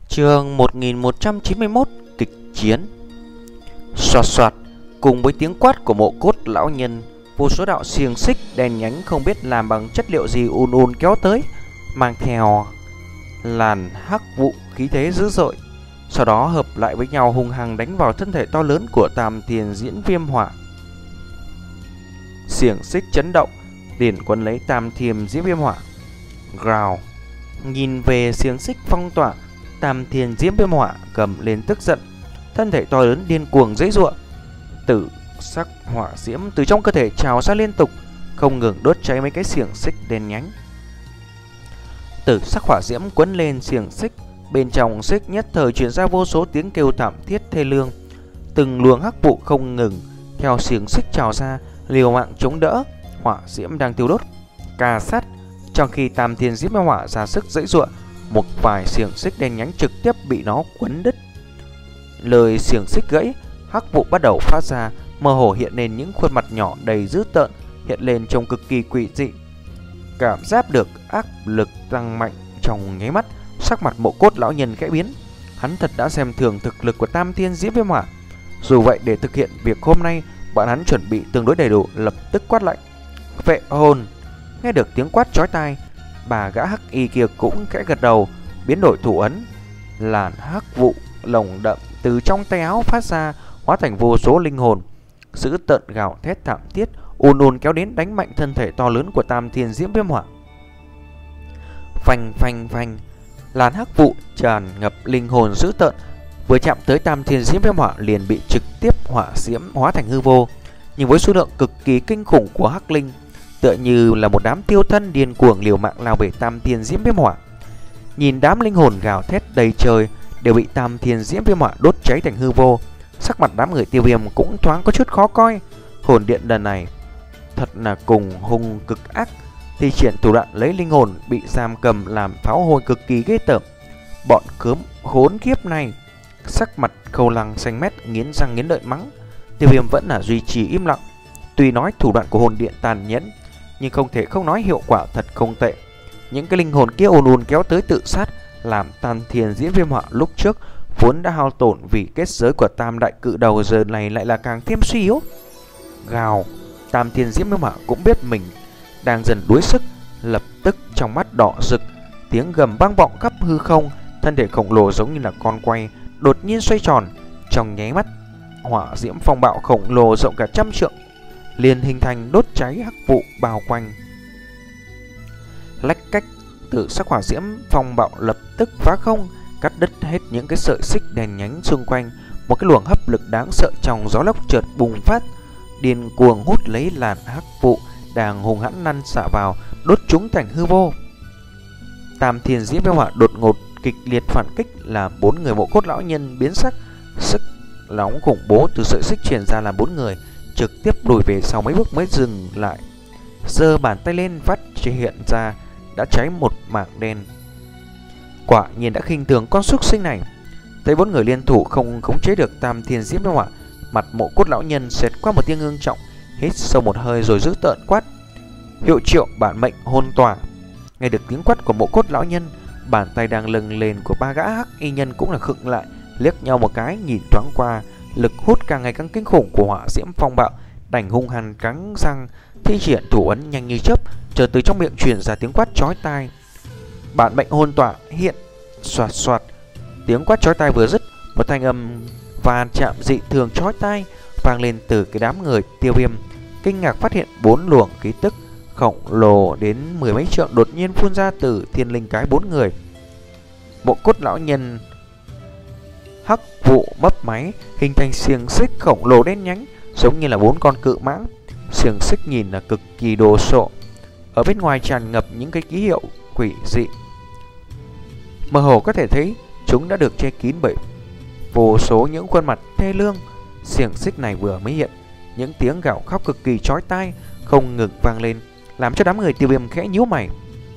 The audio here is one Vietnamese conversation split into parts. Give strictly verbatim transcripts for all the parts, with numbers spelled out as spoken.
Chương một nghìn một trăm chín mươi mốt. Kịch chiến. Soạt soạt, cùng với tiếng quát của mộ cốt lão nhân, vô số đạo xiềng xích đen nhánh không biết làm bằng chất liệu gì ùn ùn kéo tới, mang theo làn hắc vụ khí thế dữ dội. Sau đó hợp lại với nhau hung hăng đánh vào thân thể to lớn của Tam Thiên Diễn Viêm Hỏa. Xiềng xích chấn động, liền quấn lấy Tam Thiên Diễn Viêm Hỏa. Gào. Nhìn về xiềng xích phong tỏa, Tam Thiên Diễn Viêm Hỏa cầm lên tức giận, thân thể to lớn điên cuồng giãy giụa. Tử sắc hỏa diễm từ trong cơ thể trào ra liên tục, không ngừng đốt cháy mấy cái xiềng xích đen nhánh. Tử sắc hỏa diễm quấn lên xiềng xích, bên trong xích nhất thời truyền ra vô số tiếng kêu thảm thiết thê lương. Từng luồng hắc vụ không ngừng theo xiềng xích trào ra, liều mạng chống đỡ hỏa diễm đang thiêu đốt. Cà sát, trong khi Tam Thiên Diễn Viêm Hỏa ra sức giãy giụa, một vài xiềng xích đen nhánh trực tiếp bị nó quấn đứt. Lời xiềng xích gãy, hắc vụ bắt đầu phát ra, mơ hồ hiện lên những khuôn mặt nhỏ đầy dữ tợn, hiện lên trông cực kỳ quỷ dị. Cảm giác được áp lực tăng mạnh trong nháy mắt, sắc mặt mộ cốt lão nhân khẽ biến. Hắn thật đã xem thường thực lực của Tam Thiên Diễn Viêm Hỏa. Dù vậy, để thực hiện việc hôm nay, bọn hắn chuẩn bị tương đối đầy đủ, lập tức quát lạnh: "Vệ hồn!" Nghe được tiếng quát chói tai, bà gã hắc y kia cũng khẽ gật đầu, biến đổi thủ ấn. Làn hắc vụ lồng đậm từ trong tay áo phát ra, hóa thành vô số linh hồn dữ tợn gào thét thảm thiết, ùn ùn kéo đến đánh mạnh thân thể to lớn của Tam Thiên Diễn Viêm Hỏa. Phanh phanh phanh, làn hắc vụ tràn ngập linh hồn dữ tợn, vừa chạm tới Tam Thiên Diễn Viêm Hỏa liền bị trực tiếp hỏa diễm hóa thành hư vô. Nhưng với số lượng cực kỳ kinh khủng của hắc linh, tựa như là một đám tiêu thân điên cuồng liều mạng lao về Tam Thiên Diễn Viêm Hỏa. Nhìn đám linh hồn gào thét đầy trời đều bị Tam Thiên Diễn Viêm Hỏa đốt cháy thành hư vô, sắc mặt đám người Tiêu Viêm cũng thoáng có chút khó coi. Hồn điện lần này thật là cùng hung cực ác, thi triển thủ đoạn lấy linh hồn bị giam cầm làm pháo hôi cực kỳ ghê tởm. Bọn cướm khốn kiếp này. Sắc mặt Khâu Lăng xanh mét, nghiến răng nghiến lợi mắng. Tiêu Viêm vẫn là duy trì im lặng. Tuy nói thủ đoạn của hồn điện tàn nhẫn, nhưng không thể không nói hiệu quả thật không tệ. Những cái linh hồn kia ùn ùn kéo tới tự sát, làm Tam Thiên Diễn Viêm Hỏa lúc trước vốn đã hao tổn vì kết giới của Tam Đại Cự Đầu, giờ này lại là càng thêm suy yếu. Gào. Tam Thiên Diễn Viêm Hỏa cũng biết mình đang dần đuối sức, lập tức trong mắt đỏ rực, tiếng gầm vang vọng khắp hư không. Thân thể khổng lồ giống như là con quay đột nhiên xoay tròn, trong nháy mắt hỏa diễm phong bạo khổng lồ rộng cả trăm trượng liền hình thành đốt cháy hắc vụ bao quanh. Lách cách, tự sắc hỏa diễm phong bạo lập tức phá không, cắt đứt hết những cái sợi xích đèn nhánh xung quanh. Một cái luồng hấp lực đáng sợ trong gió lốc chợt bùng phát, điên cuồng hút lấy làn hắc vụ đang hùng hãn lăn xạ vào, đốt chúng thành hư vô. Tam Thiên Diễn Viêm Hỏa đột ngột kịch liệt phản kích, là bốn người mộ cốt lão nhân biến sắc. Sức nóng khủng bố từ sợi xích truyền ra làm bốn người trực tiếp lùi về sau mấy bước mới dừng lại. Giơ bàn tay lên, phát hiện ra đã cháy một mảng đen. Quả nhiên đã khinh thường con súc sinh này. Thấy bốn người liên thủ không khống chế được Tam Thiên Diễn Viêm Hỏa, mặt mộ cốt lão nhân xẹt qua một tia ngưng trọng, hít sâu một hơi rồi giữ tợn quát: "Hiệu triệu bản mệnh hôn tỏa!" Nghe được tiếng quát của mộ cốt lão nhân, bàn tay đang lâng lên của ba gã hắc y nhân cũng là khựng lại, liếc nhau một cái, nhìn thoáng qua lực hút càng ngày càng kinh khủng của hỏa diễm phong bạo, đành hung hăng cắn răng thi triển thủ ấn nhanh như chớp. Chợt từ trong miệng truyền ra tiếng quát chói tai: "Bản mệnh hôn tỏa hiện!" Xoạt xoạt, tiếng quát chói tai vừa dứt, một thanh âm va chạm dị thường chói tai vang lên từ cái đám người Tiêu Viêm. Kinh ngạc phát hiện bốn luồng khí tức khổng lồ đến mười mấy trượng đột nhiên phun ra từ thiên linh cái bốn người. Bộ cốt lão nhân hắc vụ mấp máy, hình thành xiềng xích khổng lồ đen nhánh, giống như là bốn con cự mãng. Xiềng xích nhìn là cực kỳ đồ sộ, ở bên ngoài tràn ngập những cái ký hiệu quỷ dị. Mơ hồ có thể thấy chúng đã được che kín bởi vô số những khuôn mặt thê lương. Xiềng xích này vừa mới hiện, những tiếng gào khóc cực kỳ chói tai không ngừng vang lên, làm cho đám người Tiêu Viêm khẽ nhíu mày.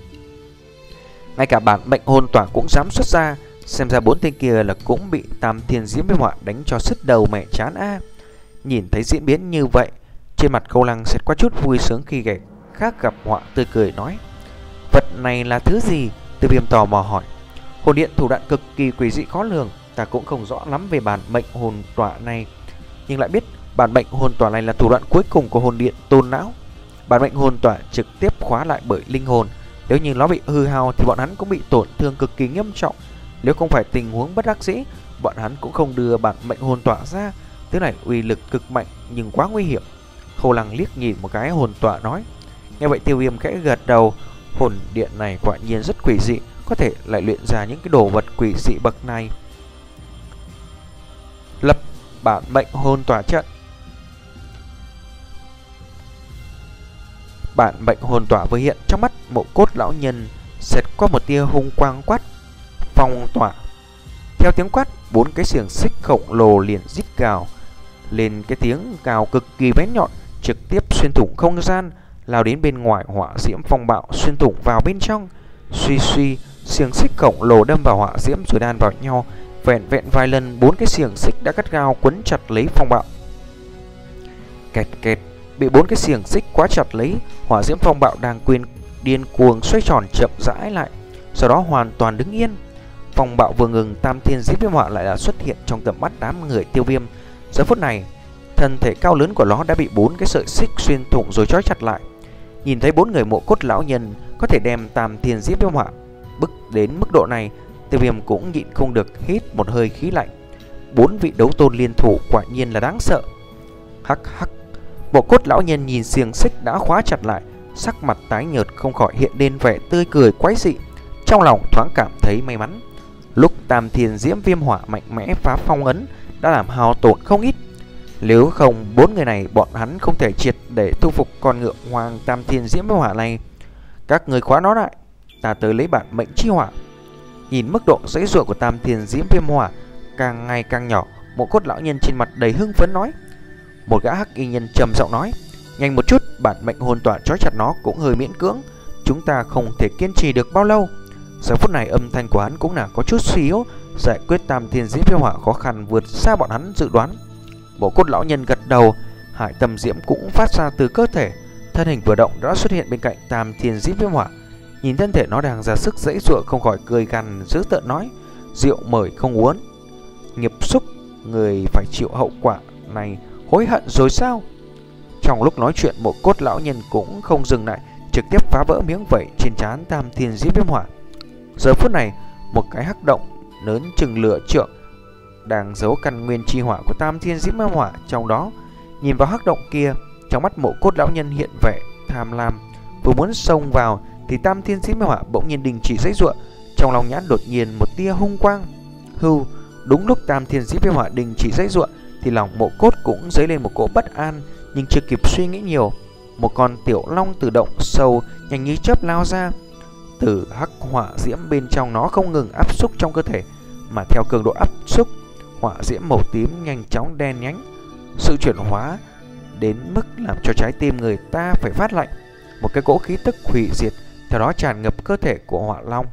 Ngay cả bản mệnh hồn tỏa cũng dám xuất ra, xem ra bốn tên kia là cũng bị Tam Thiên Diễn Viêm Hỏa đánh cho sứt đầu mẹ chán a. Nhìn thấy diễn biến như vậy, trên mặt Khâu Lăng xẹt qua chút vui sướng khi kẻ khác gặp họa, tươi cười nói: "Vật này là thứ gì?" Tiêu Viêm tò mò hỏi. Hồn điện thủ đoạn cực kỳ quỷ dị khó lường, ta cũng không rõ lắm về bản mệnh hồn tỏa này, nhưng lại biết bản mệnh hồn tỏa này là thủ đoạn cuối cùng của hồn điện tôn não. Bản mệnh hồn tỏa trực tiếp khóa lại bởi linh hồn, nếu như nó bị hư hao thì bọn hắn cũng bị tổn thương cực kỳ nghiêm trọng. Nếu không phải tình huống bất đắc dĩ, bọn hắn cũng không đưa bản mệnh hồn tỏa ra. Thứ này uy lực cực mạnh nhưng quá nguy hiểm. Khâu Lăng liếc nhìn một cái hồn tỏa nói. Nghe vậy Tiêu Viêm khẽ gật đầu. Hồn điện này quả nhiên rất quỷ dị, có thể lại luyện ra những cái đồ vật quỷ dị bậc này. Lập bản mệnh hồn tỏa trận. Bản mệnh hồn tỏa vừa hiện trong mắt Mộ Cốt lão nhân, xẹt qua một tia hung quang quát: phong tỏa. Theo tiếng quát, bốn cái xiềng xích khổng lồ liền rít gào lên, cái tiếng gào cực kỳ bén nhọn, trực tiếp xuyên thủng không gian, lao đến bên ngoài hỏa diễm phong bạo, xuyên thủng vào bên trong. Suy suy, xiềng xích khổng lồ đâm vào hỏa diễm rồi đan vào nhau, vẹn vẹn vài lần bốn cái xiềng xích đã gắt gao quấn chặt lấy phong bạo. Kẹt kẹt, bị bốn cái xiềng xích quá chặt lấy, hỏa diễm phong bạo đang quyên điên cuồng xoay tròn chậm rãi lại, sau đó hoàn toàn đứng yên. Phong bạo vừa ngừng, Tam Thiên Diễm Viêm Hỏa lại là xuất hiện trong tầm mắt đám người Tiêu Viêm. Giờ phút này, thân thể cao lớn của nó đã bị bốn cái sợi xích xuyên thủng rồi trói chặt lại. Nhìn thấy bốn người Mộ Cốt lão nhân có thể đem Tam Thiên Diễm Viêm Hỏa bức đến mức độ này, Tiêu Viêm cũng nhịn không được hít một hơi khí lạnh. Bốn vị đấu tôn liên thủ quả nhiên là đáng sợ. Hắc hắc. Mộ Cốt lão nhân nhìn xiềng xích đã khóa chặt lại, sắc mặt tái nhợt không khỏi hiện lên vẻ tươi cười quái dị, trong lòng thoáng cảm thấy may mắn. Lúc Tam Thiên Diễm Viêm Hỏa mạnh mẽ phá phong ấn đã làm hao tổn không ít. Nếu không bốn người này, bọn hắn không thể triệt để thu phục con ngựa hoàng Tam Thiên Diễm Viêm Hỏa này. Các người khóa nó lại, ta tới lấy bản mệnh chi hỏa. Nhìn mức độ dãy dụa của Tam Thiên Diễm Viêm Hỏa càng ngày càng nhỏ, Mộ Cốt lão nhân trên mặt đầy hưng phấn nói. Một gã hắc y nhân trầm giọng nói: nhanh một chút, bản mệnh hồn tỏa trói chặt nó cũng hơi miễn cưỡng, chúng ta không thể kiên trì được bao lâu. Giờ phút này âm thanh của hắn cũng là có chút suy yếu, giải quyết Tam Thiên Diễm Viêm Hỏa khó khăn vượt xa bọn hắn dự đoán. Mộ Cốt lão nhân gật đầu, hải tầm diễm cũng phát ra từ cơ thể, thân hình vừa động đã xuất hiện bên cạnh Tam Thiên Diễm Viêm Hỏa. Nhìn thân thể nó đang ra sức dãy giụa, không khỏi cười gằn dữ tợn nói: rượu mời không uống, nghiệp xúc, người phải chịu hậu quả này, hối hận rồi sao? Trong lúc nói chuyện, Mộ Cốt lão nhân cũng không dừng lại, trực tiếp phá vỡ miếng vảy trên trán Tam Thiên Diễm Viêm Hỏa. Giờ phút này, một cái hắc động lớn chừng lửa trượng đang giấu căn nguyên chi hỏa của Tam Thiên Diễm Viêm Hỏa trong đó. Nhìn vào hắc động kia, trong mắt Mộ Cốt lão nhân hiện vẻ tham lam, vừa muốn xông vào thì Tam Thiên Diễm Viêm Hỏa bỗng nhiên đình chỉ giãy giụa, trong lòng nhãn đột nhiên một tia hung quang. Hưu, đúng lúc Tam Thiên Diễm Viêm Hỏa đình chỉ giãy giụa thì lòng Mộ Cốt cũng dấy lên một cỗ bất an, nhưng chưa kịp suy nghĩ nhiều, một con tiểu long từ động sâu nhanh như chớp lao ra. Từ hắc hỏa diễm bên trong nó không ngừng áp xúc trong cơ thể, mà theo cường độ áp xúc, hỏa diễm màu tím nhanh chóng đen nhánh, sự chuyển hóa đến mức làm cho trái tim người ta phải phát lạnh. Một cái cỗ khí tức hủy diệt theo đó tràn ngập cơ thể của hỏa long.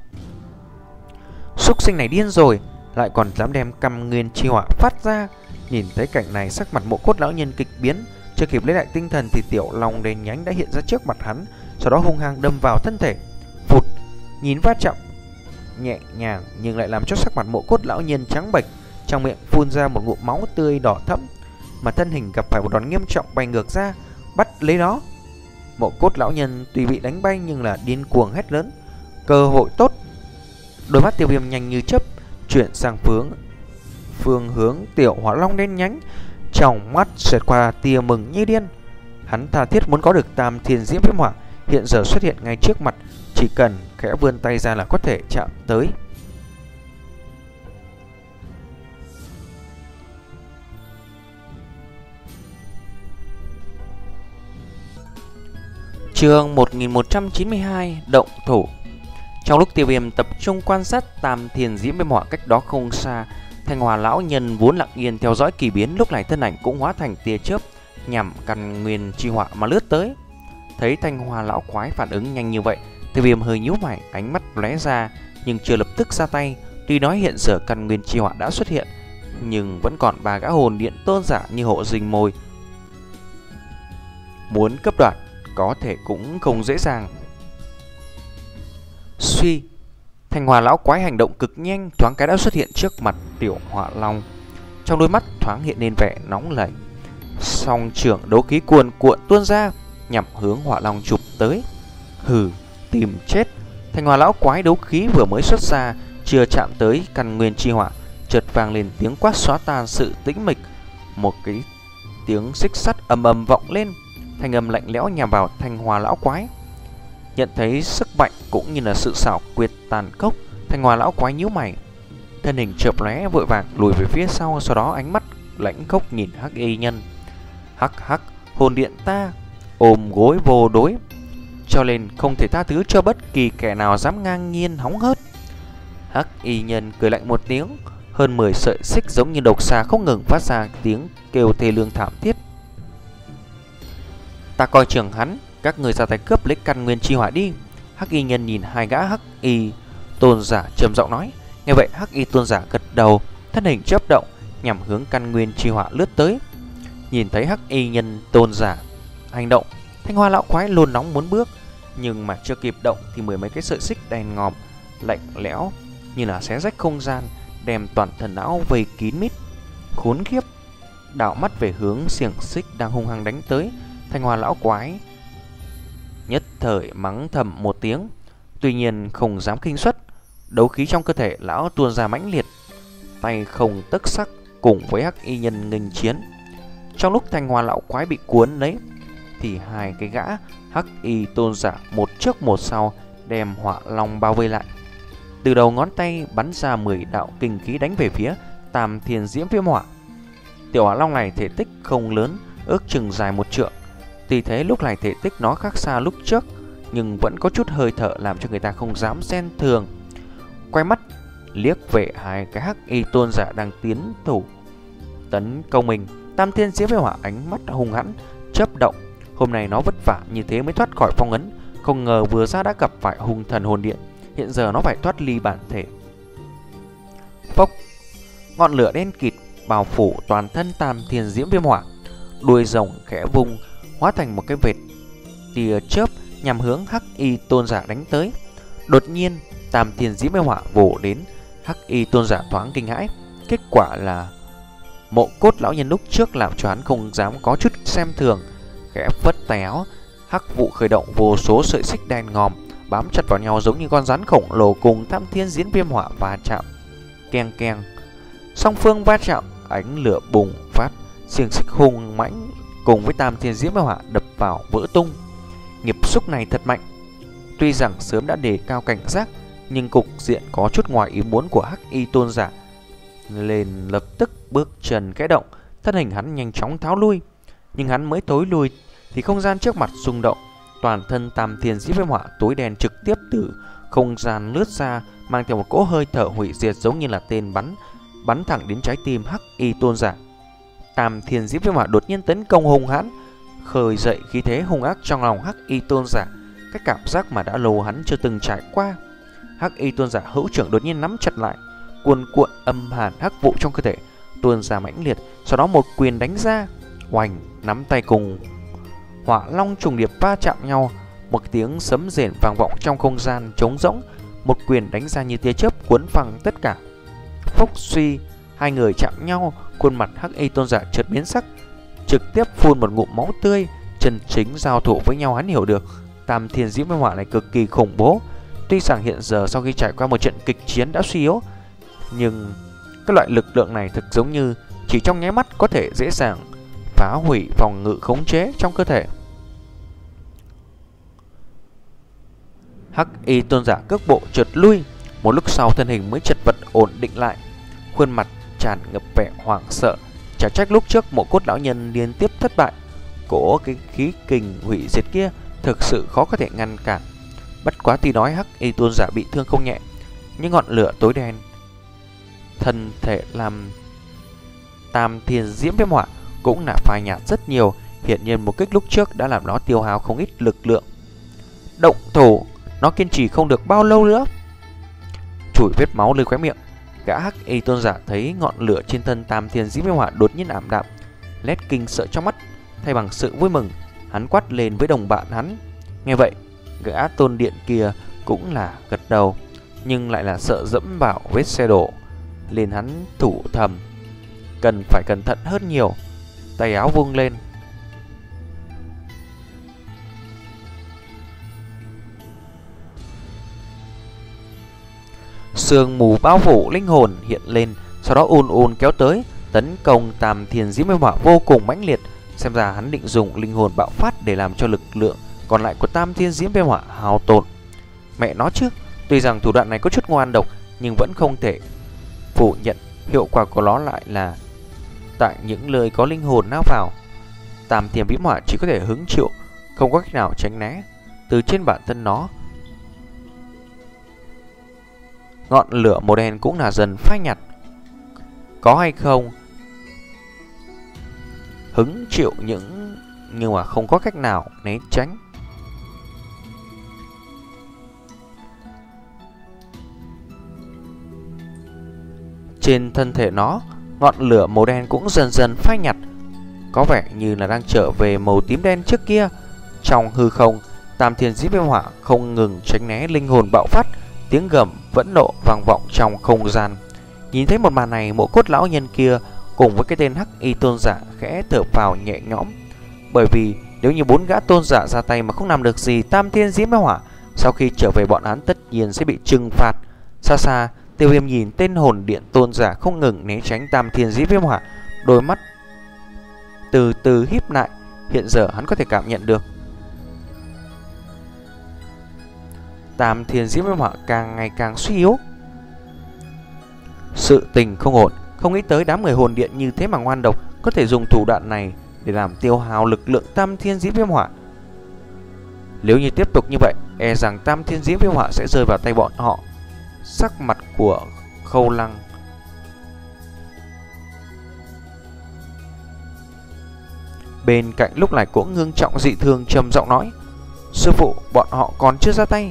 Súc sinh này điên rồi, lại còn dám đem căn nguyên chi hỏa phát ra. Nhìn thấy cảnh này, sắc mặt Mộ Cốt lão nhân kịch biến, chưa kịp lấy lại tinh thần thì tiểu long đen nhánh đã hiện ra trước mặt hắn, sau đó hung hăng đâm vào thân thể. Phụt, nhìn va chạm nhẹ nhàng nhưng lại làm cho sắc mặt Mộ Cốt lão nhân trắng bệch, trong miệng phun ra một ngụm máu tươi đỏ thẫm, mà thân hình gặp phải một đòn nghiêm trọng bay ngược ra, bắt lấy nó. Mộ Cốt lão nhân tuy bị đánh bay nhưng là điên cuồng hét lớn: cơ hội tốt! Đôi mắt Tiêu Viêm nhanh như chớp chuyển sang phương phương hướng tiểu hỏa long đen nhánh, trong mắt xẹt qua tia mừng như điên. Hắn tha thiết muốn có được Tam Thiên Diễm Viêm Hỏa hiện giờ xuất hiện ngay trước mặt, chỉ cần khẽ vươn tay ra là có thể chạm tới. Chương một nghìn một trăm chín mươi hai, động thủ. Trong lúc Tiêu Viêm tập trung quan sát Tam Thiên Diễm Viêm Hỏa cách đó không xa, Thanh Hòa lão nhân vốn lặng yên theo dõi kỳ biến, lúc này thân ảnh cũng hóa thành tia chớp nhằm căn nguyên chi hỏa mà lướt tới. Thấy Thanh Hòa lão quái phản ứng nhanh như vậy, Tiêu Viêm hơi nhíu mày, ánh mắt lóe ra nhưng chưa lập tức ra tay. Tuy nói hiện giờ căn nguyên chi hỏa đã xuất hiện, nhưng vẫn còn ba gã hồn điện tôn giả như hộ rình mồi, muốn cấp đoạt có thể cũng không dễ dàng. Suy, Thanh Hoa lão quái hành động cực nhanh, thoáng cái đã xuất hiện trước mặt Tiểu Hỏa Long. Trong đôi mắt thoáng hiện lên vẻ nóng lạnh. Song trưởng đấu khí cuồn cuộn tuôn ra, nhằm hướng Hỏa Long chụp tới. Hừ, tìm chết. Thanh Hoa lão quái đấu khí vừa mới xuất ra, chưa chạm tới căn nguyên chi hỏa, chợt vang lên tiếng quát xóa tan sự tĩnh mịch. Một cái tiếng xích sắt ầm ầm vọng lên, thanh âm lạnh lẽo nhằm vào Thanh Hoa lão quái. Nhận thấy sức mạnh cũng như là sự xảo quyệt tàn khốc, Thanh Hoa lão quái nhíu mày, thân hình chợp lóe vội vàng lùi về phía sau, sau đó ánh mắt lãnh khốc nhìn Hắc Y Nhân. Hắc hắc, hồn điện ta ôm gối vô đối, cho nên không thể tha thứ cho bất kỳ kẻ nào dám ngang nhiên hóng hớt. Hắc Y Nhân cười lạnh một tiếng, hơn mười sợi xích giống như độc xà không ngừng phát ra tiếng kêu thê lương thảm thiết. Ta coi chừng hắn, các người ra tay cướp lấy căn nguyên chi hỏa đi. Hắc Y Nhân nhìn hai gã Hắc Y tôn giả trầm giọng nói. Nghe vậy Hắc Y tôn giả gật đầu, thân hình chớp động nhằm hướng căn nguyên chi hỏa lướt tới. Nhìn thấy Hắc Y Nhân tôn giả hành động, Thanh Hoa lão quái luôn nóng muốn bước, nhưng mà chưa kịp động thì mười mấy cái sợi xích đen ngòm lạnh lẽo như là xé rách không gian, đem toàn thân não vây kín mít. Khốn kiếp! Đảo mắt về hướng xiềng xích đang hung hăng đánh tới, Thanh Hoa lão quái nhất thời mắng thầm một tiếng, tuy nhiên không dám khinh suất. Đấu khí trong cơ thể lão tuôn ra mãnh liệt, tay không tức sắc cùng với Hắc Y Nhân nghênh chiến. Trong lúc Thanh Hoa lão quái bị cuốn lấy thì hai cái gã Hắc Y tôn giả một trước một sau đem Hỏa Long bao vây lại. Từ đầu ngón tay bắn ra mười đạo kinh khí đánh về phía Tam Thiên Diễm Viêm Hỏa. Tiểu Hỏa Long này thể tích không lớn, ước chừng dài một trượng. Tuy thế lúc này thể tích nó khác xa lúc trước, nhưng vẫn có chút hơi thở làm cho người ta không dám xem thường. Quay mắt liếc về hai cái Hắc Y tôn giả đang tiến thủ tấn công mình, Tam Thiên Diễm Viêm Hỏa ánh mắt hung hãn chớp động. Hôm nay nó vất vả như thế mới thoát khỏi phong ấn, không ngờ vừa ra đã gặp phải hung thần hồn điện. Hiện giờ nó phải thoát ly bản thể. Phốc, ngọn lửa đen kịt bao phủ toàn thân Tam Thiên Diễm Viêm Hỏa, đuôi rồng khẽ vung hóa thành một cái vệt tia chớp nhằm hướng Hắc Y tôn giả đánh tới. Đột nhiên Tam Thiên Diễm Viêm Hỏa vồ đến, Hắc Y tôn giả thoáng kinh hãi. Kết quả là Mộ Cốt lão nhân lúc trước làm cho hắn không dám có chút xem thường, khẽ phất tay áo, hắc vụ khởi động, vô số sợi xích đen ngòm bám chặt vào nhau giống như con rắn khổng lồ cùng Tam Thiên Diễm Viêm Hỏa va chạm. Keng keng, song phương va chạm, ánh lửa bùng phát, xiềng xích hung mãnh cùng với Tam Thiên Diễm Viêm Hỏa đập vào vỡ tung. Nghiệp xúc này thật mạnh. Tuy rằng sớm đã đề cao cảnh giác, nhưng cục diện có chút ngoài ý muốn của Hắc Y tôn giả lên lập tức bước chân khẽ động, thân hình hắn nhanh chóng tháo lui. Nhưng hắn mới thối lui thì không gian trước mặt rung động, toàn thân Tam Thiên Diễm Viêm Hỏa tối đen trực tiếp từ không gian lướt ra, mang theo một cỗ hơi thở hủy diệt giống như là tên bắn bắn thẳng đến trái tim Hắc Y tôn giả. Tam Thiên Diễm Viêm Hỏa đột nhiên tấn công hung hãn, khơi dậy khí thế hung ác trong lòng Hắc Y tôn giả, cái cảm giác mà đã lâu hắn chưa từng trải qua. Hắc Y tôn giả hữu trưởng đột nhiên nắm chặt lại, cuồn cuộn âm hàn hắc vụ trong cơ thể tuôn ra mãnh liệt, sau đó một quyền đánh ra, oành, nắm tay cùng Hỏa Long trùng điệp va chạm nhau, một tiếng sấm rền vang vọng trong không gian trống rỗng, một quyền đánh ra như tia chớp cuốn phăng tất cả. Phốc suy, hai người chạm nhau, khuôn mặt Hắc Y tôn giả chợt biến sắc, trực tiếp phun một ngụm máu tươi. Chân chính giao thủ với nhau, hắn hiểu được Tam Thiên Diễm Viêm Hỏa này cực kỳ khủng bố. Tuy rằng hiện giờ sau khi trải qua một trận kịch chiến đã suy yếu, nhưng cái loại lực lượng này thực giống như chỉ trong nháy mắt có thể dễ dàng phá hủy phòng ngự khống chế trong cơ thể. Hắc Y tôn giả cước bộ trượt lui, một lúc sau thân hình mới chật vật ổn định lại, khuôn mặt tràn ngập vẻ hoảng sợ. Chả trách lúc trước Mộ Cốt lão nhân liên tiếp thất bại, cỗ cái khí kình hủy diệt kia thực sự khó có thể ngăn cản. Bất quá tuy nói Hắc Y tôn giả bị thương không nhẹ, nhưng ngọn lửa tối đen thân thể làm Tam Thiên Diễm Viêm Hỏa cũng là phai nhạt rất nhiều. Hiện nhiên một kích lúc trước đã làm nó tiêu hao không ít lực lượng. Động thủ, nó kiên trì không được bao lâu nữa. Chùi vết máu lên khóe miệng, gã Hắc Y tôn giả thấy ngọn lửa trên thân Tam Thiên Diễm Viêm Hỏa đột nhiên ảm đạm, nét kinh sợ trong mắt thay bằng sự vui mừng. Hắn quát lên với đồng bạn hắn. Nghe vậy, gã tôn điện kia cũng là gật đầu, nhưng lại là sợ dẫm vào vết xe đổ, nên hắn thủ thầm cần phải cẩn thận hơn nhiều. Tay áo vung lên, sương mù bao phủ linh hồn hiện lên, sau đó ùn ùn kéo tới, tấn công Tam Thiên Diễm Viêm Hỏa vô cùng mãnh liệt. Xem ra hắn định dùng linh hồn bạo phát để làm cho lực lượng còn lại của Tam Thiên Diễm Viêm Hỏa hao tổn. Mẹ nó chứ, tuy rằng thủ đoạn này có chút ngoan độc, nhưng vẫn không thể phủ nhận hiệu quả của nó lại là tại những nơi có linh hồn náo vào. Tam Thiên Viêm Hỏa chỉ có thể hứng chịu, không có cách nào tránh né. Từ trên bản thân nó, ngọn lửa màu đen cũng là dần phai nhạt. Có hay không hứng chịu những nhưng mà không có cách nào né tránh. Trên thân thể nó, ngọn lửa màu đen cũng dần dần phai nhạt, có vẻ như là đang trở về màu tím đen trước kia. Trong hư không, Tam Thiên Diễm Viêm Hỏa không ngừng tránh né linh hồn bạo phát, tiếng gầm vẫn nộ vang vọng trong không gian. Nhìn thấy một màn này, Mộ Cốt lão nhân kia cùng với cái tên Hắc Y tôn giả khẽ thở phào nhẹ nhõm, bởi vì nếu như bốn gã tôn giả ra tay mà không làm được gì Tam Thiên Diễm Viêm Hỏa, sau khi trở về bọn hắn tất nhiên sẽ bị trừng phạt. Xa xa, Tiêu Viêm nhìn tên hồn điện tôn giả không ngừng né tránh Tam Thiên Diễm Viêm Hỏa, đôi mắt từ từ híp lại. Hiện giờ hắn có thể cảm nhận được Tam Thiên Diễm Viêm Hỏa càng ngày càng suy yếu. Sự tình không ổn, không nghĩ tới đám người hồn điện như thế mà ngoan độc, có thể dùng thủ đoạn này để làm tiêu hao lực lượng Tam Thiên Diễm Viêm Hỏa. Nếu như tiếp tục như vậy, e rằng Tam Thiên Diễm Viêm Hỏa sẽ rơi vào tay bọn họ. Sắc mặt của Khâu Lăng bên cạnh lúc này cũng ngưng trọng dị thường, trầm giọng nói: sư phụ, bọn họ còn chưa ra tay.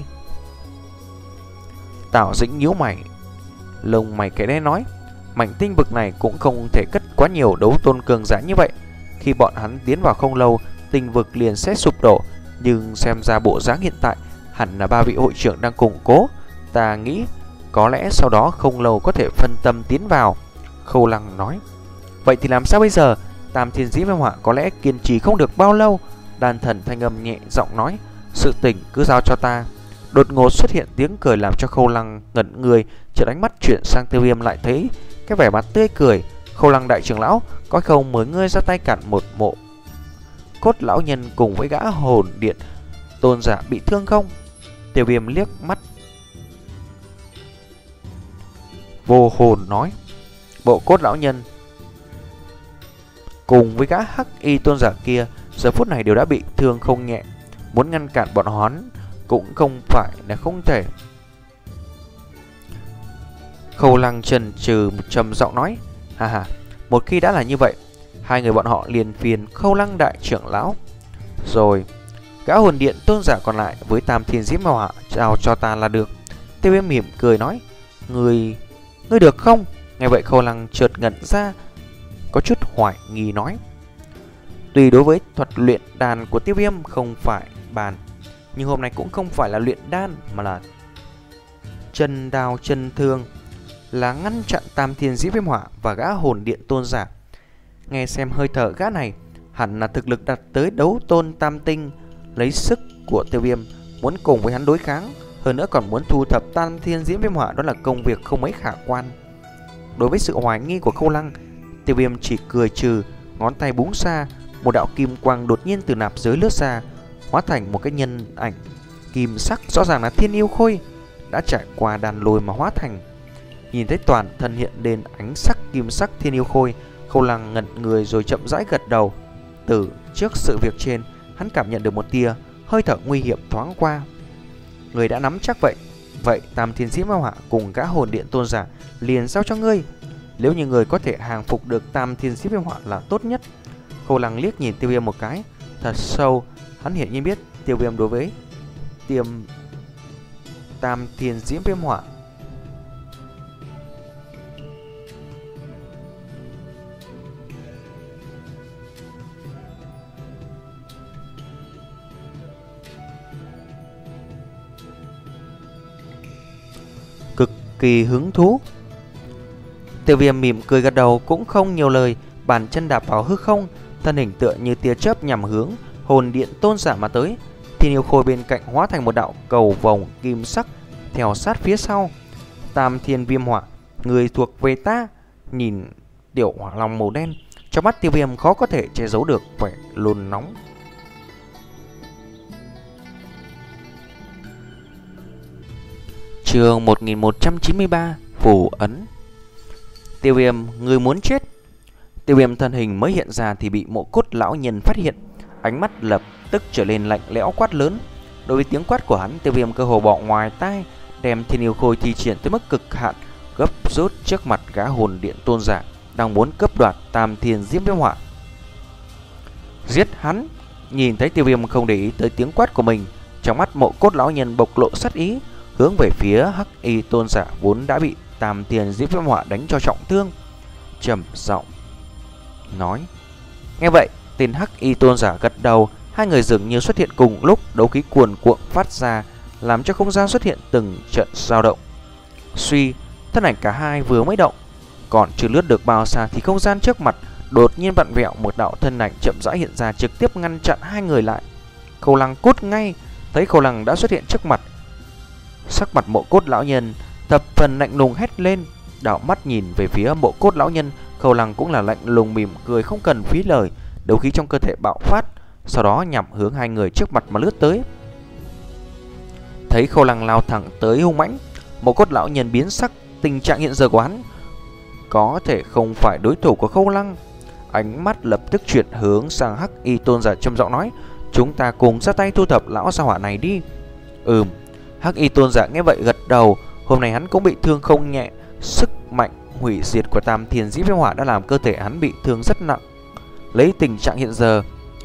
Tào Dĩnh nhíu mày, lông mày cái đen nói: mảnh tinh vực này cũng không thể cất quá nhiều đấu tôn cường giả như vậy. Khi bọn hắn tiến vào không lâu, tinh vực liền sẽ sụp đổ. Nhưng xem ra bộ dáng hiện tại, hẳn là ba vị hội trưởng đang củng cố. Ta nghĩ có lẽ sau đó không lâu có thể phân tâm tiến vào. Khâu Lăng nói: vậy thì làm sao bây giờ? Tam Thiên Diễm Viêm Hỏa có lẽ kiên trì không được bao lâu. Đan Thần thanh âm nhẹ giọng nói: sự tình cứ giao cho ta. Đột ngột xuất hiện tiếng cười làm cho Khâu Lăng ngẩn người, chợt ánh mắt chuyển sang Tiêu Viêm, lại thấy cái vẻ mặt tươi cười. Khâu Lăng đại trưởng lão, có không mời ngươi ra tay cản một Mộ Cốt lão nhân cùng với gã hồn điện tôn giả bị thương không? Tiêu Viêm liếc mắt vô hồn nói: Mộ Cốt lão nhân cùng với gã Hắc Y tôn giả kia giờ phút này đều đã bị thương không nhẹ, muốn ngăn cản bọn hắn cũng không phải là không thể. Khâu Lăng chần chừ trầm giọng nói: ha ha, một khi đã là như vậy, hai người bọn họ liền phiền Khâu Lăng đại trưởng lão rồi. Gã hồn điện tôn giả còn lại với Tam Thiên Diễm Hỏa chào cho ta là được. Tiêu Viêm mỉm cười nói: Ngươi, ngươi được không? Nghe vậy Khâu Lăng chợt ngẩn ra, có chút hoài nghi nói: tuy đối với thuật luyện đan của Tiêu Viêm không phải bàn, nhưng hôm nay cũng không phải là luyện đan mà là chân đao chân thương, là ngăn chặn Tam Thiên Diễm Viêm Hỏa và gã hồn điện tôn giả. Nghe xem hơi thở gã này hẳn là thực lực đạt tới đấu tôn tam tinh. Lấy sức của Tiêu Viêm muốn cùng với hắn đối kháng, hơn nữa còn muốn thu thập Tam Thiên Diễm Viêm Hỏa, đó là công việc không mấy khả quan. Đối với sự hoài nghi của Khâu Lăng, Tiêu Viêm chỉ cười trừ, ngón tay búng ra, một đạo kim quang đột nhiên từ nạp giới lướt ra, hóa thành một cái nhân ảnh kim sắc, rõ ràng là Thiên Yêu Khôi đã trải qua đàn lôi mà hóa thành. Nhìn thấy toàn thân hiện lên ánh sắc kim sắc Thiên Yêu Khôi, Khâu Lăng ngẩn người rồi chậm rãi gật đầu. Từ trước sự việc trên, hắn cảm nhận được một tia hơi thở nguy hiểm thoáng qua. Người đã nắm chắc vậy, vậy Tam Thiên Diễm Hỏa cùng gã hồn điện tôn giả liền giao cho ngươi. Nếu như người có thể hàng phục được Tam Thiên Diễm Viêm Hỏa là tốt nhất. Khâu Lăng liếc nhìn Tiêu Viêm một cái thật sâu, hắn hiển nhiên biết Tiêu Viêm đối với tiềm Tam Thiên Diễm Viêm Hỏa kỳ hứng thú. Tiêu Viêm mỉm cười gật đầu, cũng không nhiều lời, bàn chân đạp vào hư không, thân hình tựa như tia chớp nhằm hướng hồn điện tôn giả mà tới. Thiên yêu khôi bên cạnh hóa thành một đạo cầu vòng kim sắc theo sát phía sau. Tam thiên viêm hỏa, người thuộc về ta. Nhìn tiểu hỏa long màu đen, trong mắt Tiêu Viêm khó có thể che giấu được vẻ nôn nóng. Chương một nghìn một trăm chín mươi ba, phù ấn. Tiêu Viêm, người muốn chết. Tiêu Viêm thân hình mới hiện ra thì bị Mộ Cốt lão nhân phát hiện, ánh mắt lập tức trở lên lạnh lẽo quát lớn. Đối với tiếng quát của hắn, Tiêu Viêm cơ hồ bỏ ngoài tai, đem thiên yêu khôi thi triển tới mức cực hạn, gấp rút trước mặt gã hồn điện tôn giả đang muốn cướp đoạt tam thiên diễm viêm hỏa. Giết hắn! Nhìn thấy Tiêu Viêm không để ý tới tiếng quát của mình, trong mắt Mộ Cốt lão nhân bộc lộ sát ý, hướng về phía Hắc Y tôn giả vốn đã bị tam thiên diễm viêm hỏa đánh cho trọng thương, trầm giọng nói. Nghe vậy, tên Hắc Y tôn giả gật đầu. Hai người dường như xuất hiện cùng lúc, đấu khí cuồn cuộn phát ra, làm cho không gian xuất hiện từng trận dao động. Suy, thân ảnh cả hai vừa mới động, còn chưa lướt được bao xa thì không gian trước mặt đột nhiên vặn vẹo, một đạo thân ảnh chậm rãi hiện ra, trực tiếp ngăn chặn hai người lại. Khâu Lăng cút ngay, thấy Khâu Lăng đã xuất hiện trước mặt, sắc mặt Mộ Cốt lão nhân thập phần lạnh lùng hét lên. Đảo mắt nhìn về phía Mộ Cốt lão nhân, Khâu Lăng cũng là lạnh lùng mỉm cười, không cần phí lời, đấu khí trong cơ thể bạo phát, sau đó nhằm hướng hai người trước mặt mà lướt tới. Thấy Khâu Lăng lao thẳng tới hung mãnh, Mộ Cốt lão nhân biến sắc, tình trạng hiện giờ của hắn có thể không phải đối thủ của Khâu Lăng. Ánh mắt lập tức chuyển hướng sang Hắc Y tôn giả, trầm giọng nói: chúng ta cùng ra tay thu thập lão gia hỏa này đi. Ừm. Hắc Y tôn giả nghe vậy gật đầu. Hôm nay hắn cũng bị thương không nhẹ, sức mạnh hủy diệt của tam thiên diễm viêm hỏa đã làm cơ thể hắn bị thương rất nặng. Lấy tình trạng hiện giờ,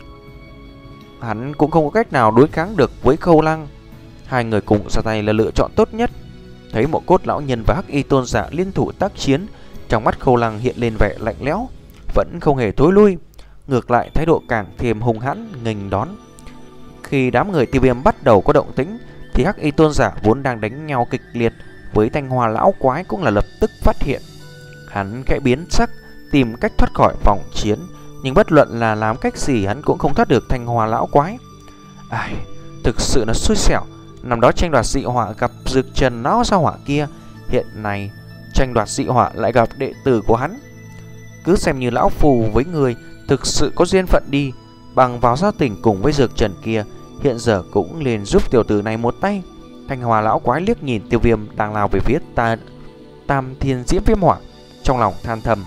hắn cũng không có cách nào đối kháng được với Khâu Lăng. Hai người cùng ra tay là lựa chọn tốt nhất. Thấy Mộ Cốt lão nhân và Hắc Y tôn giả liên thủ tác chiến, trong mắt Khâu Lăng hiện lên vẻ lạnh lẽo, vẫn không hề thối lui, ngược lại thái độ càng thêm hung hãn nghênh đón. Khi đám người Tiêu Viêm bắt đầu có động tĩnh, thì Hắc Y tôn giả vốn đang đánh nhau kịch liệt với Thanh Hoa lão quái cũng là lập tức phát hiện. Hắn khẽ biến sắc, tìm cách thoát khỏi vòng chiến, nhưng bất luận là làm cách gì hắn cũng không thoát được Thanh Hoa lão quái. Ai, thực sự là xui xẻo. Năm đó tranh đoạt dị hỏa gặp Dực Trần lão gia hỏa kia, hiện nay tranh đoạt dị hỏa lại gặp đệ tử của hắn. Cứ xem như lão phù với người thực sự có duyên phận đi, bằng vào giao tình cùng với Dực Trần kia, hiện giờ cũng liền giúp tiểu tử này một tay. Thanh Hoa lão quái liếc nhìn Tiêu Viêm đang lao về phía ta tam thiên diễm viêm hỏa, trong lòng than thầm.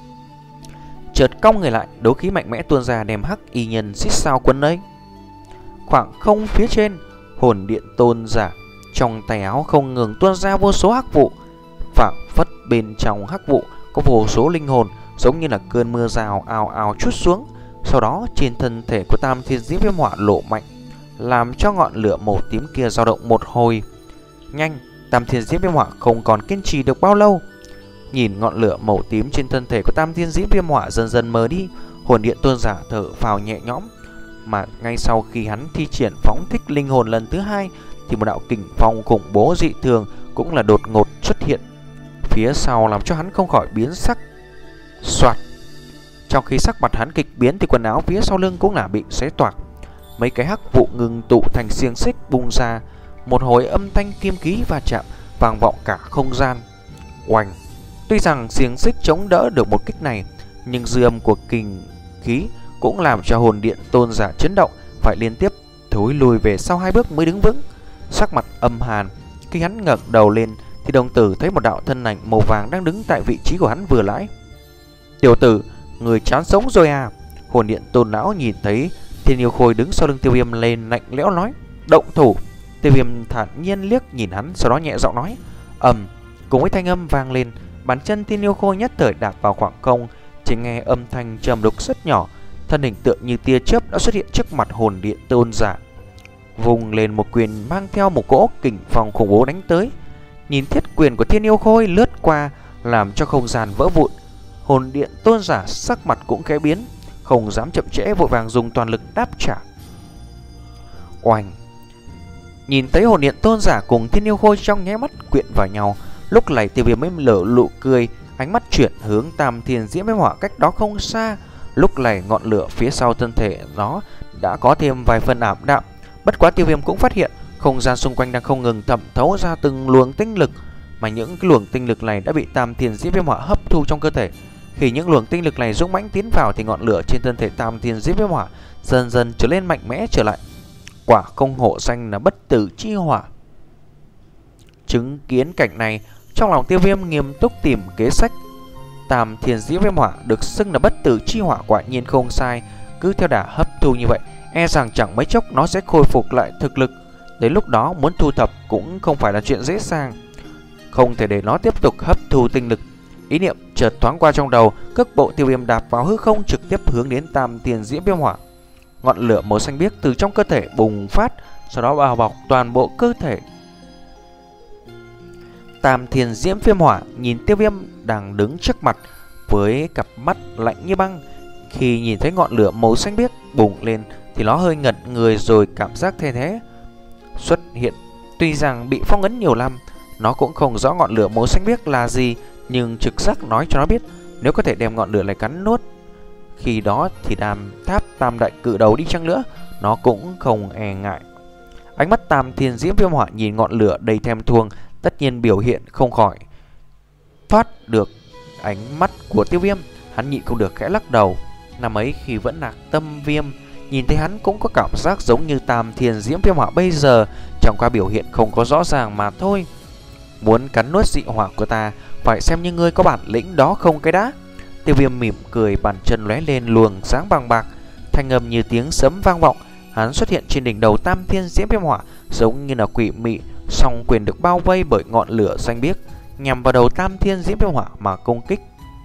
Chợt cong người lại, đấu khí mạnh mẽ tuôn ra, đem Hắc Y nhân xích sao quấn lấy. Khoảng không phía trên, hồn điện tôn giả trong tay áo không ngừng tuôn ra vô số hắc vụ, phảng phất bên trong hắc vụ có vô số linh hồn, giống như là cơn mưa rào ào ào trút xuống. Sau đó trên thân thể của tam thiên diễm viêm hỏa lộ mạnh, làm cho ngọn lửa màu tím kia dao động một hồi. Nhanh, tam thiên diễm viêm hỏa không còn kiên trì được bao lâu. Nhìn ngọn lửa màu tím trên thân thể của tam thiên diễm viêm hỏa dần dần mờ đi, hồn điện tôn giả thở phào nhẹ nhõm. Mà ngay sau khi hắn thi triển phóng thích linh hồn lần thứ hai, thì một đạo kình phong khủng bố dị thường cũng là đột ngột xuất hiện phía sau, làm cho hắn không khỏi biến sắc. Soạt. Trong khi sắc mặt hắn kịch biến thì quần áo phía sau lưng cũng là bị xé toạc. Mấy cái hắc vụ ngừng tụ thành xiềng xích bung ra, một hồi âm thanh kim khí va chạm vang vọng cả không gian. Oanh. Tuy rằng xiềng xích chống đỡ được một kích này, nhưng dư âm của kình khí cũng làm cho hồn điện tôn giả chấn động, phải liên tiếp thối lùi về sau hai bước mới đứng vững. Sắc mặt âm hàn, khi hắn ngẩng đầu lên thì đồng tử thấy một đạo thân ảnh màu vàng đang đứng tại vị trí của hắn vừa nãy. Tiểu tử, người chán sống rồi à? Hồn điện tôn lão nhìn thấy Thiên Yêu Khôi đứng sau lưng Tiêu Viêm lên lạnh lẽo nói: động thủ. Tiêu Viêm thản nhiên liếc nhìn hắn, sau đó nhẹ giọng nói: ầm. Cùng với thanh âm vang lên, bàn chân Thiên Yêu Khôi nhất thời đạp vào khoảng không, chỉ nghe âm thanh trầm đục rất nhỏ, thân hình tựa như tia chớp đã xuất hiện trước mặt hồn điện tôn giả, vùng lên một quyền mang theo một cỗ kình phong khủng bố đánh tới. Nhìn thiết quyền của Thiên Yêu Khôi lướt qua, làm cho không gian vỡ vụn. Hồn điện tôn giả sắc mặt cũng khẽ biến, không dám chậm trễ, vội vàng dùng toàn lực đáp trả. Oanh. Nhìn thấy hồn điện tôn giả cùng Thiên Yêu Khôi trong nháy mắt quyện vào nhau, Lúc này Tiêu Viêm mới lở nụ cười, ánh mắt chuyển hướng Tam Thiên Diễm Viêm Hỏa cách đó không xa. Lúc này ngọn lửa phía sau thân thể nó đã có thêm vài phần ảm đạm. Bất quá Tiêu Viêm cũng phát hiện không gian xung quanh đang không ngừng thẩm thấu ra từng luồng tinh lực, mà những cái luồng tinh lực này đã bị Tam Thiên Diễm Viêm Hỏa hấp thu trong cơ thể. Khi những luồng tinh lực này dũng mãnh tiến vào thì ngọn lửa trên thân thể Tam Thiên Diễm Viêm Hỏa dần dần trở nên mạnh mẽ trở lại. Quả không hổ danh là bất tử chi hỏa. Chứng kiến cảnh này, trong lòng Tiêu Viêm nghiêm túc tìm kế sách. Tam Thiên Diễm Viêm Hỏa được xưng là bất tử chi hỏa quả nhiên không sai. Cứ theo đà hấp thu như vậy, e rằng chẳng mấy chốc nó sẽ khôi phục lại thực lực. Đến lúc đó muốn thu thập cũng không phải là chuyện dễ dàng. Không thể để nó tiếp tục hấp thu tinh lực. Ý niệm chợt thoáng qua trong đầu, cước bộ Tiêu Viêm đạp vào hư không trực tiếp hướng đến Tam Thiên Diễm Viêm Hỏa. Ngọn lửa màu xanh biếc từ trong cơ thể bùng phát, sau đó bao bọc toàn bộ cơ thể. Tam Thiên Diễm Viêm Hỏa nhìn Tiêu Viêm đang đứng trước mặt với cặp mắt lạnh như băng. Khi nhìn thấy ngọn lửa màu xanh biếc bùng lên thì nó hơi ngẩn người rồi cảm giác thay thế xuất hiện. Tuy rằng bị phong ấn nhiều năm, nó cũng không rõ ngọn lửa màu xanh biếc là gì, nhưng trực giác nói cho nó biết nếu có thể đem ngọn lửa này cắn nuốt, khi đó thì đàm tháp tam đại cự đầu đi chăng nữa, nó cũng không e ngại. Ánh mắt Tam Thiên Diễm Viêm Hỏa nhìn ngọn lửa đầy thèm thuồng, tất nhiên biểu hiện không khỏi thoát được ánh mắt của Tiêu Viêm. Hắn nhịn không được khẽ lắc đầu. Năm ấy khi vẫn lạc tâm viêm, nhìn thấy hắn cũng có cảm giác giống như Tam Thiên Diễm Viêm Hỏa bây giờ, chẳng qua biểu hiện không có rõ ràng mà thôi. Muốn cắn nuốt dị hỏa của ta, phải xem như ngươi có bản lĩnh đó không cái đã. Tiêu Viêm mỉm cười, bàn chân lóe lên luồng sáng bằng bạc, thanh âm như tiếng sấm vang vọng. Hắn xuất hiện trên đỉnh đầu Tam Thiên Diễm Viêm Hỏa, giống như là quỷ mị, song quyền được bao vây bởi ngọn lửa xanh biếc, nhằm vào đầu Tam Thiên Diễm Viêm Hỏa mà công kích.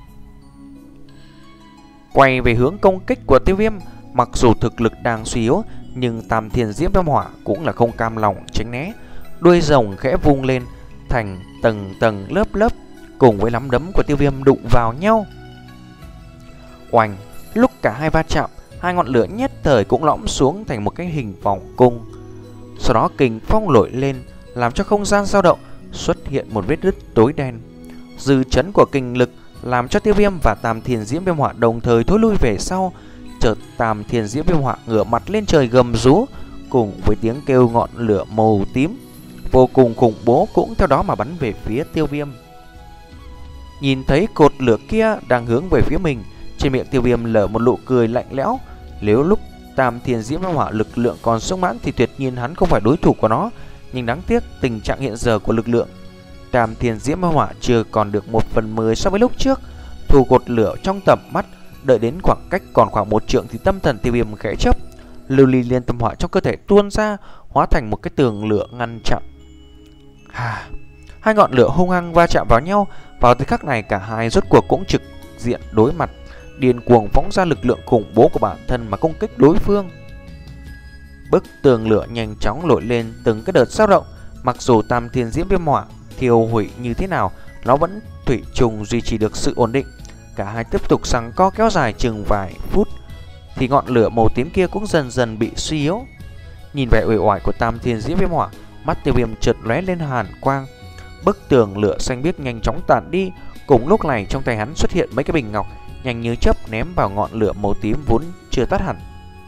Quay về hướng công kích của Tiêu Viêm, mặc dù thực lực đang suy yếu, nhưng Tam Thiên Diễm Viêm Hỏa cũng là không cam lòng tránh né. Đuôi rồng khẽ vung lên thành tầng tầng lớp lớp, cùng với nắm đấm của Tiêu Viêm đụng vào nhau. Oanh! Lúc cả hai va chạm, hai ngọn lửa nhất thời cũng lõm xuống thành một cái hình vòng cung. Sau đó kình phong nổi lên, làm cho không gian dao động, xuất hiện một vết nứt tối đen. Dư chấn của kình lực làm cho Tiêu Viêm và Tam Thiên Diễm Viêm Hỏa đồng thời thối lui về sau. Chợt Tam Thiên Diễm Viêm Hỏa ngửa mặt lên trời gầm rú, cùng với tiếng kêu ngọn lửa màu tím vô cùng khủng bố cũng theo đó mà bắn về phía Tiêu Viêm. Nhìn thấy cột lửa kia đang hướng về phía mình, trên miệng Tiêu Viêm lở một nụ cười lạnh lẽo. Nếu lúc Tam Thiên Diễm Viêm Hỏa lực lượng còn sung mãn thì tuyệt nhiên hắn không phải đối thủ của nó, nhưng đáng tiếc tình trạng hiện giờ của lực lượng Tam Thiên Diễm Viêm Hỏa chưa còn được một phần mười so với lúc trước. Thu cột lửa trong tầm mắt, đợi đến khoảng cách còn khoảng một trượng thì tâm thần Tiêu Viêm khẽ chớp, lưu ly liên tâm hỏa trong cơ thể tuôn ra, hóa thành một cái tường lửa ngăn chặn. Hà, hai ngọn lửa hung hăng va chạm vào nhau. Vào thời khắc này cả hai rốt cuộc cũng trực diện đối mặt, điên cuồng phóng ra lực lượng khủng bố của bản thân mà công kích đối phương. Bức tường lửa nhanh chóng nổi lên từng cái đợt dao động. Mặc dù Tam Thiên Diễm Viêm Hỏa thiêu hủy như thế nào, nó vẫn thủy chung duy trì được sự ổn định. Cả hai tiếp tục giằng co kéo dài chừng vài phút thì ngọn lửa màu tím kia cũng dần dần bị suy yếu. Nhìn vẻ uể oải của Tam Thiên Diễm Viêm Hỏa, mắt Tiêu Viêm chợt lóe lên hàn quang. Bức tường lửa xanh biếc nhanh chóng tản đi. Cùng lúc này trong tay hắn xuất hiện mấy cái bình ngọc, nhanh như chớp ném vào ngọn lửa màu tím vốn chưa tắt hẳn.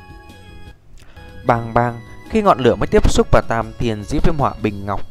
Bang bang, khi ngọn lửa mới tiếp xúc vào Tam Thiên Diễm Viêm Hỏa bình ngọc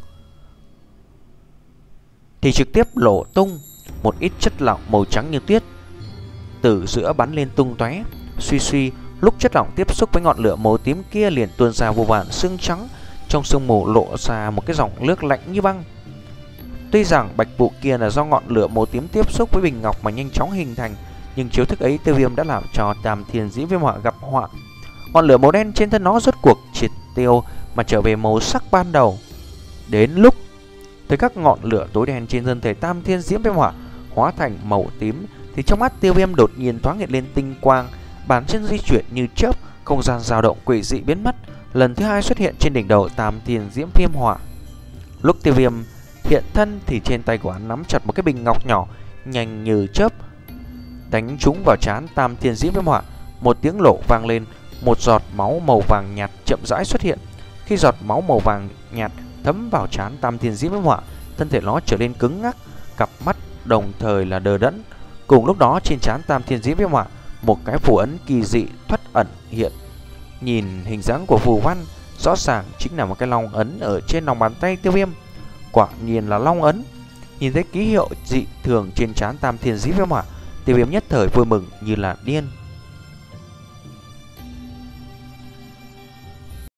thì trực tiếp lộ tung một ít chất lỏng màu trắng như tuyết từ giữa bắn lên tung tóe. Suy suy, lúc chất lỏng tiếp xúc với ngọn lửa màu tím kia liền tuôn ra vô vàn sương trắng, trong sương mù lộ ra một cái dòng nước lạnh như băng. Tuy rằng bạch vụ kia là do ngọn lửa màu tím tiếp xúc với bình ngọc mà nhanh chóng hình thành, nhưng chiếu thức ấy Tiêu Viêm đã làm cho Tam Thiên Diễm Viêm Hỏa gặp họa. Ngọn lửa màu đen trên thân nó rốt cuộc triệt tiêu mà trở về màu sắc ban đầu. Đến lúc thấy các ngọn lửa tối đen trên thân thể Tam Thiên Diễm Viêm Hỏa hóa thành màu tím thì trong mắt Tiêu Viêm đột nhiên thoáng hiện lên tinh quang, bàn chân di chuyển như chớp, không gian dao động quỷ dị biến mất, lần thứ hai xuất hiện trên đỉnh đầu Tam Thiên Diễm Viêm Hỏa. Lúc Tiêu Viêm hiện thân thì trên tay của hắn nắm chặt một cái bình ngọc nhỏ, nhanh như chớp đánh trúng vào trán Tam Thiên Diễm Viêm Hỏa. Một tiếng nổ vang lên, một giọt máu màu vàng nhạt chậm rãi xuất hiện. Khi giọt máu màu vàng nhạt thấm vào trán Tam Thiên Diễm Viêm Hỏa thân thể nó trở nên cứng ngắc, cặp mắt đồng thời là đờ đẫn. Cùng lúc đó trên trán Tam Thiên Diễm Viêm Hỏa, một cái phù ấn kỳ dị thoắt ẩn hiện. Nhìn hình dáng của phù văn, rõ ràng chính là một cái long ấn ở trên lòng bàn tay Tiêu Viêm. Quả nhiên là long ấn. Nhìn thấy ký hiệu dị thường trên trán Tam Thiên Diễm Viêm Hỏa, Tiêu Viêm nhất thời vui mừng như là điên.